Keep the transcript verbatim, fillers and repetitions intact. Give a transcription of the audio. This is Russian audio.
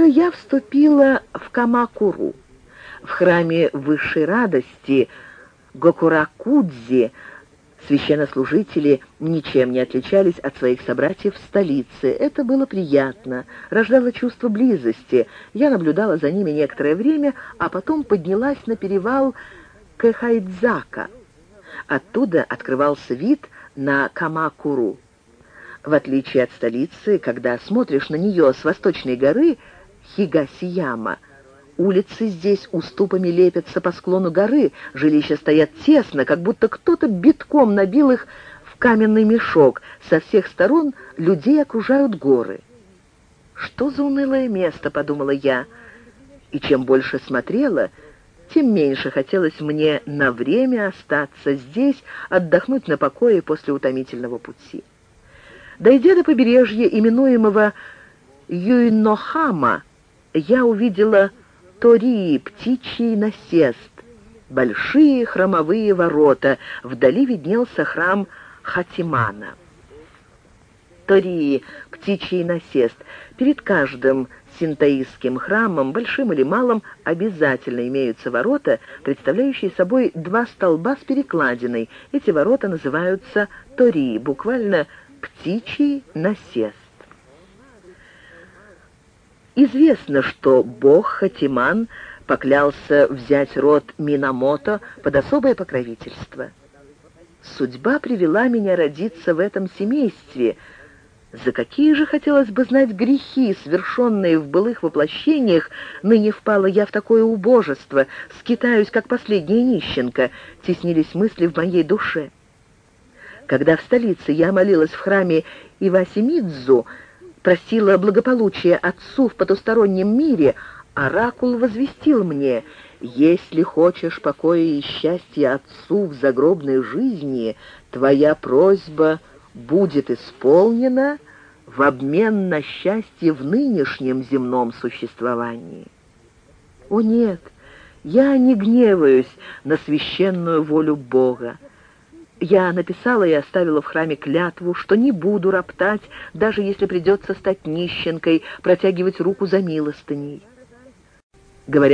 же я вступила в Камакуру. В храме высшей радости Гокуракудзи священнослужители ничем не отличались от своих собратьев в столице. Это было приятно, рождало чувство близости. Я наблюдала за ними некоторое время, а потом поднялась на перевал Кэхайдзака. Оттуда открывался вид на Камакуру. В отличие от столицы, когда смотришь на нее с восточной горы Хигасияма, улицы здесь уступами лепятся по склону горы, жилища стоят тесно, как будто кто-то битком набил их в каменный мешок. Со всех сторон людей окружают горы. «Что за унылое место?» — подумала я. И чем больше смотрела, тем меньше хотелось мне на время остаться здесь, отдохнуть на покое после утомительного пути. Дойдя до побережья, именуемого Юйнохама, я увидела Тории, птичий насест, большие храмовые ворота. Вдали виднелся храм Хатимана. Тории, птичий насест. Перед каждым синтоистским храмом, большим или малым, обязательно имеются ворота, представляющие собой два столба с перекладиной. Эти ворота называются Тории, буквально «птичий насест». Известно, что бог Хатиман поклялся взять род Минамото под особое покровительство. Судьба привела меня родиться в этом семействе. За какие же, хотелось бы знать, грехи, совершенные в былых воплощениях, ныне впала я в такое убожество, скитаюсь, как последняя нищенка, теснились мысли в моей душе. Когда в столице я молилась в храме Ивасимидзу, просила благополучия отцу в потустороннем мире, оракул возвестил мне: «Если хочешь покоя и счастья отцу в загробной жизни, твоя просьба будет исполнена в обмен на счастье в нынешнем земном существовании». О нет, я не гневаюсь на священную волю Бога. Я написала и оставила в храме клятву, что не буду роптать, даже если придется стать нищенкой, протягивать руку за милостыней. Говоря